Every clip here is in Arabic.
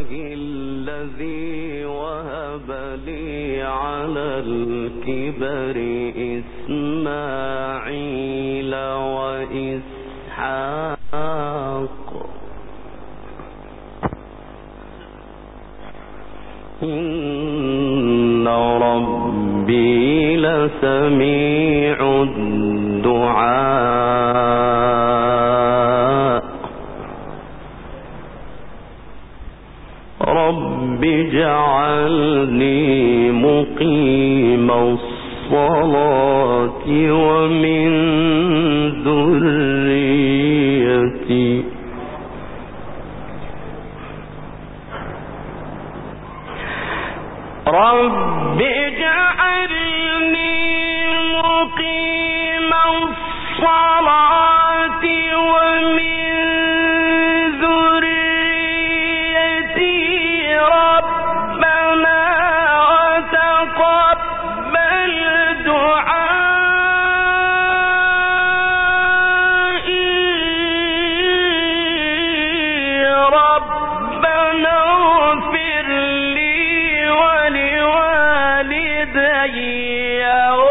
الذي وهب لي على الكبر إسماعيل وإسحاق إن ربي لسميع الدعاء رب اجعلني مقيم الصلاة ومن ذريتي رب اجعلني مقيم الصلاة ومن ذريتي ربنا وتقبل دعائي ربنا اغفر لي ولوالدي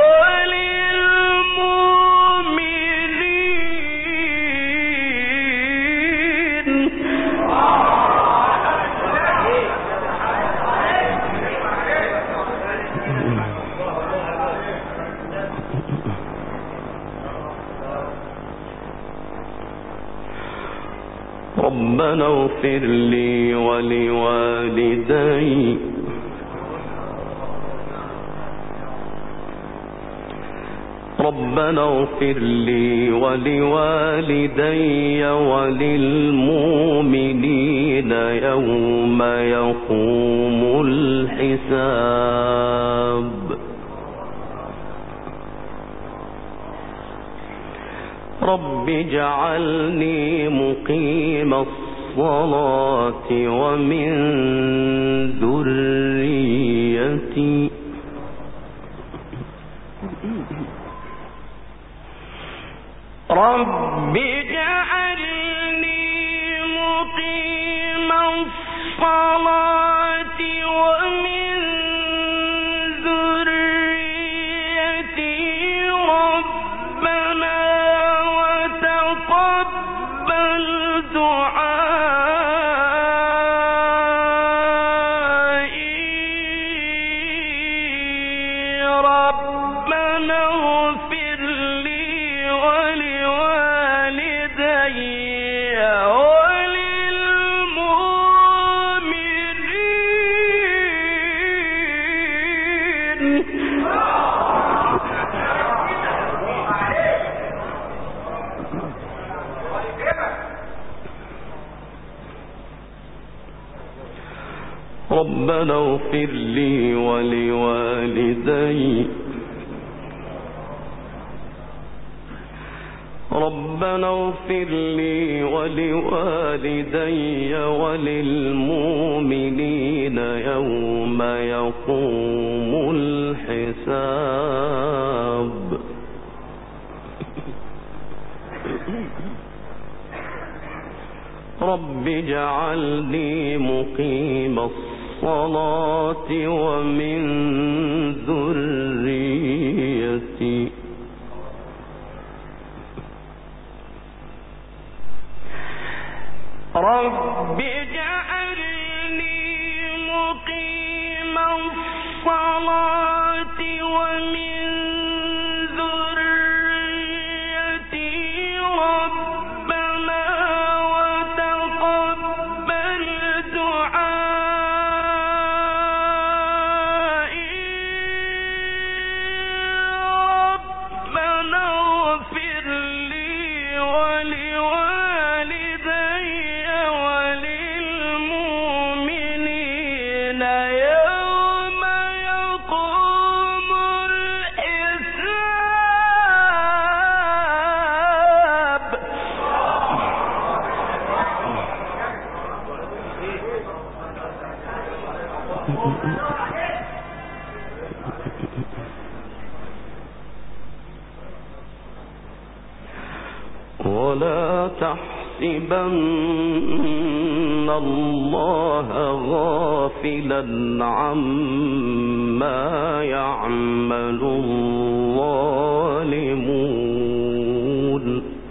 ربنا اغفر لي ولوالدي ربنا اغفر لي ولوالدي وللمؤمنين يوم يقوم الحساب رب اجعلني مقيم الصلاة ومن ذريتي رب اجعلني مقيم الصلاة ومن ذريتي ربنا وتقبل دعائي ربنا اغفر لي ربنا اغفر لي ولوالدي ربنا اغفر لي ولوالدي وللمؤمنين يوم يقوم الحساب رب اجعلني مقيم الصلاة ومن ذريتي رب اجعلني مقيم الصلاة ومن ذريتي ربنا وتقبل دعائي ربنا اغفر لي ولوالدي وللمؤمنين يوم يقوم الحساب ولا تحسبن تحسبن الله غافلا عما يعمل الظالمون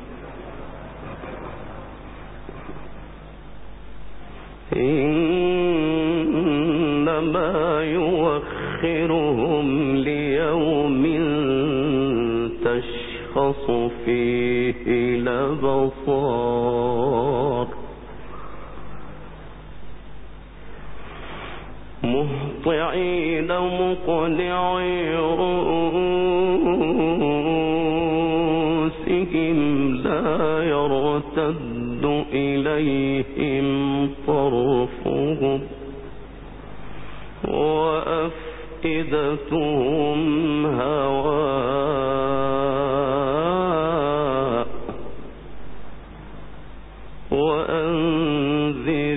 إنما يؤخرهم ليوم تشخص فيه الأبصار مهطعين مقنعي رؤوسهم لا يرتد إليهم طرفهم وأفئدتهم هواء وأنذر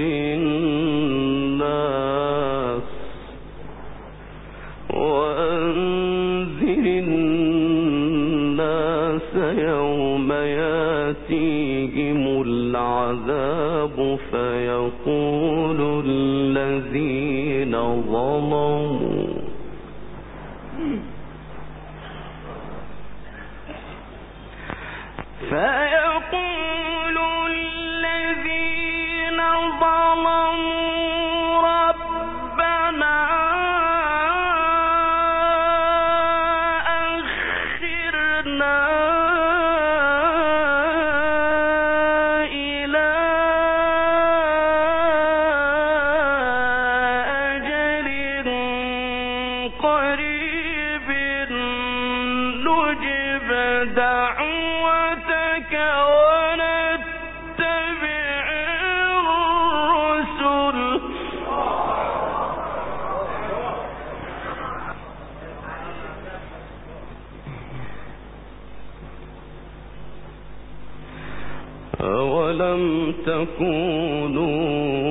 الناس يوم ياتيهم العذاب فيقول الذين ظلموا ربنا أخرنا إلى أجل قريب نجب دعوتك ونتبع الرسل أولم تكونوا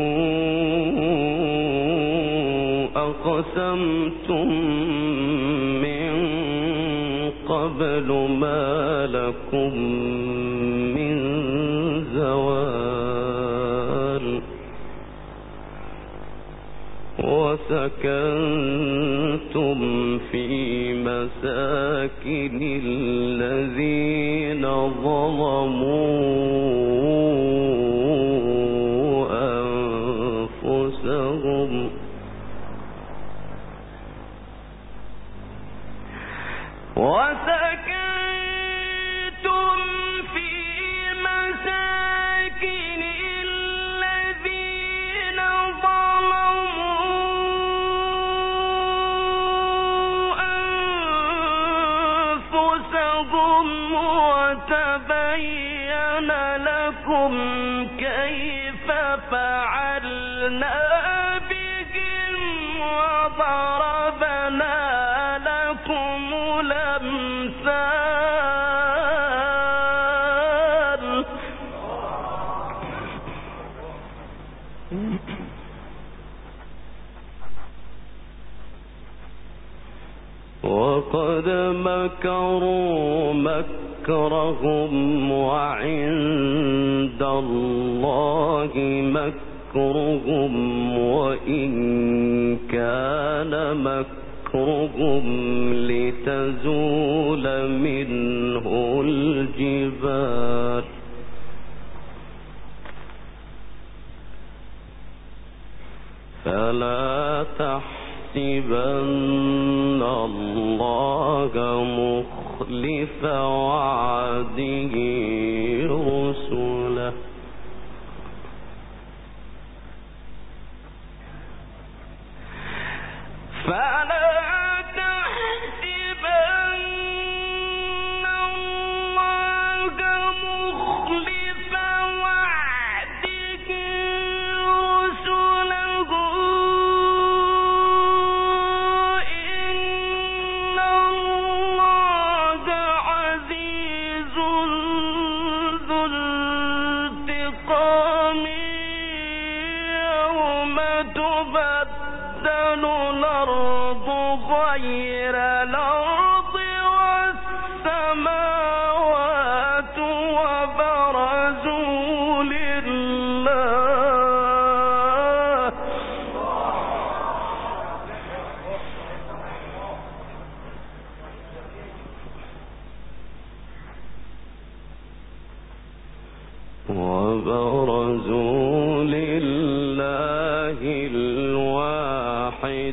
أقسمتم من قبل ما لكم من زوال وسكنتم في مساكن الذين ظلموا أنفسهم وتبين لكم كيف فعلنا بهم وضربنا لكم الأمثال وقد مكروا مكرهم وعند الله مكرهم وإن كان مكرهم لتزول منه الجبال فلا تحسبن الله مخلف وعده رسله تبدل الأرض غير الأرض والسماوات وبرزوا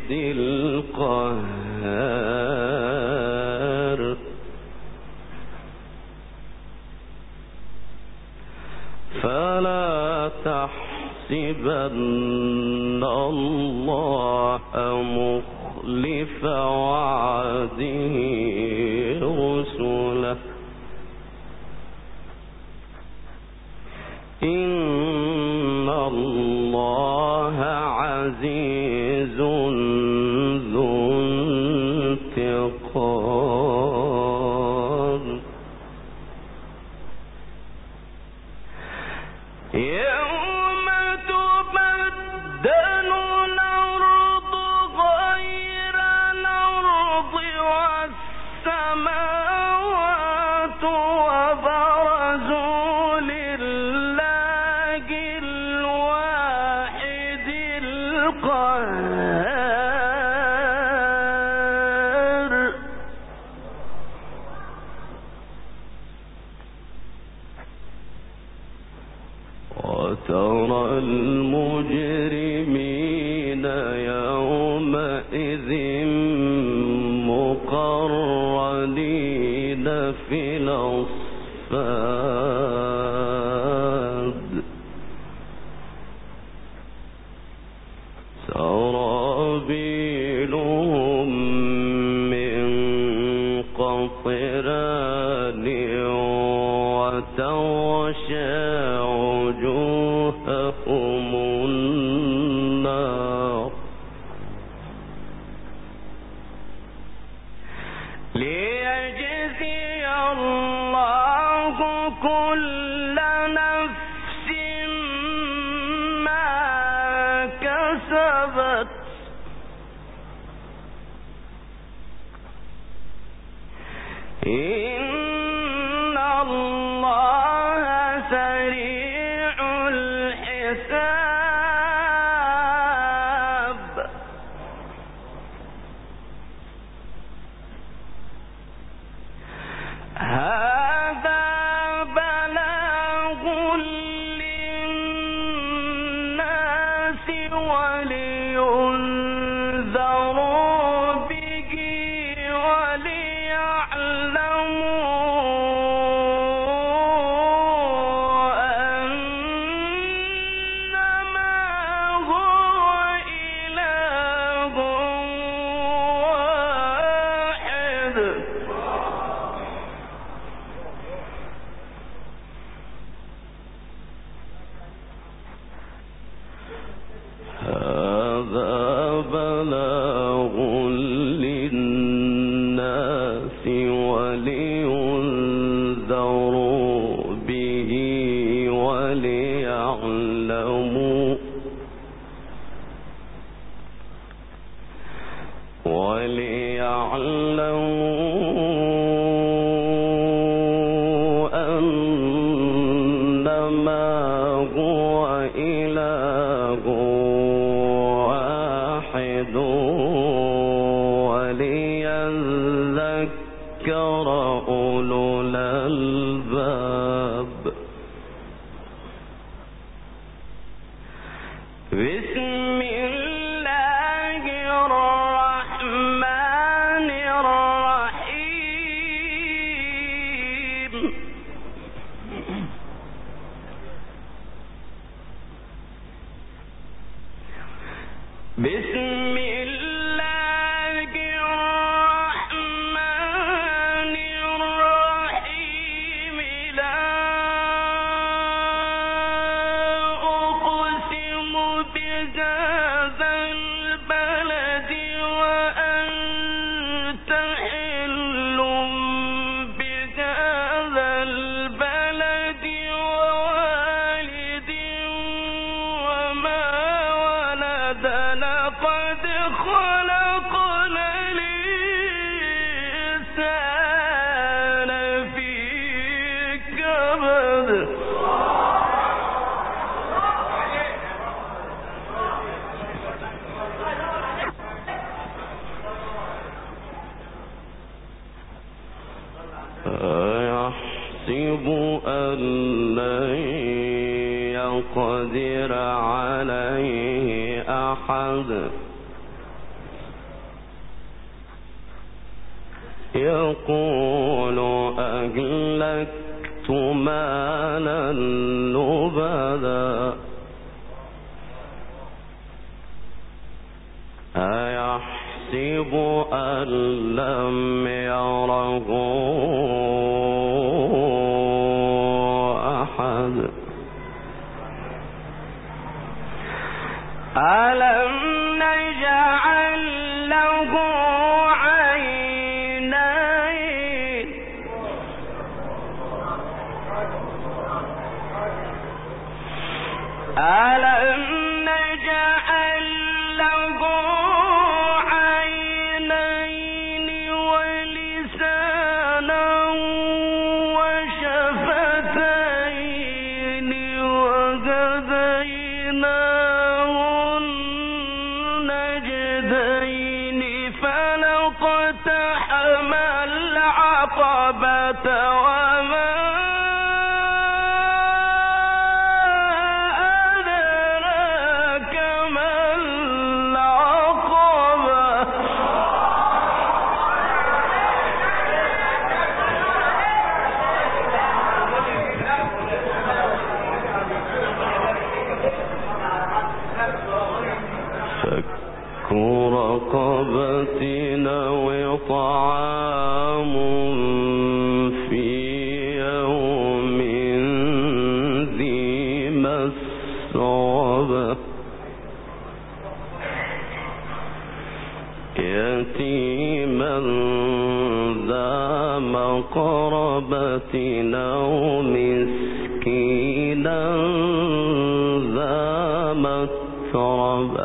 القهار فلا تحسبن الله مخلف وعده رسله إن الله عزيز ذو انتقام يوم تبدل الأرض غير الأرض والسماوات وبرزوا لله الواحد القهار وترى المجرمين يومئذ مقرنين في الأصفاد سرابيلهم من قطران وتغشى وجوههم النار ليجزي الله كل نفس ما كسبت إن الله سريع الحساب هذا بلاغ للناس ولينذروا به وليعلموا أنما هو إله واحد هذا بلاغ للناس ولينذروا به وليعلموا أنما هو إله واحد وليذكر أولو الألباب بسم الله الرحمن الرحيم بسم الله الرحمن الرحيم لا أقسم بهذا البلد وأنت حل بهذا البلد ووالد وما ولد لقد خلقنا الإنسان في كبد أيحسب أن لن يقدر عليه أحد يقول أهلكت مالا لبدا أيحسب أن لم يره أحد ألم نجعل له عينين ألم نجعل له عينين ولسانا وشفتين وهديناه النجدين فلاقتحم العقبة وما أدراك ما العقبة فك رقبة أو طعام في يوم ذي مسغبة يتيما ذا مقربة أو مسكينا ذا متربة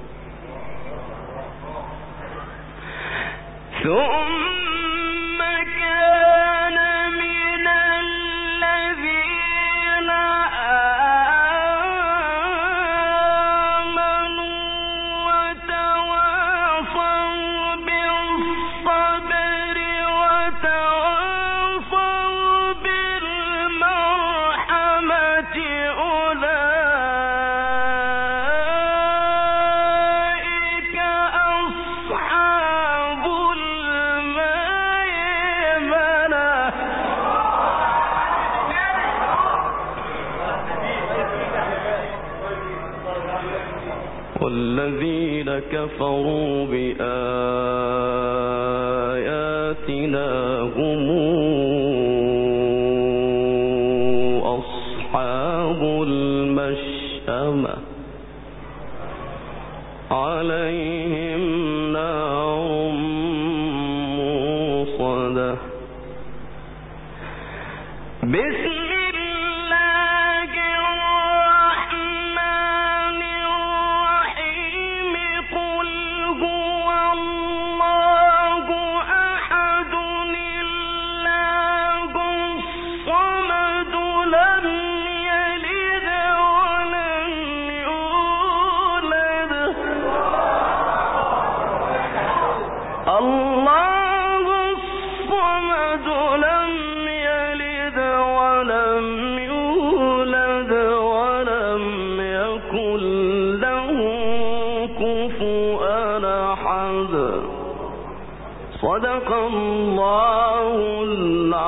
ثم كان من الذين آمنوا وتواصوا بالصبر وتواصوا بالمرحمة أولئك أصحاب والذين كفروا بآياتنا هم أصحاب المشأمة عليهم نار موصدة بسم الله الرحمن الرحيم قل هو الله أحد الله الصمد لم يلد ولم يولد الله الصمد لم يلد ولم يولد ولم يكن له كفوا أحد صدق الله العظيم.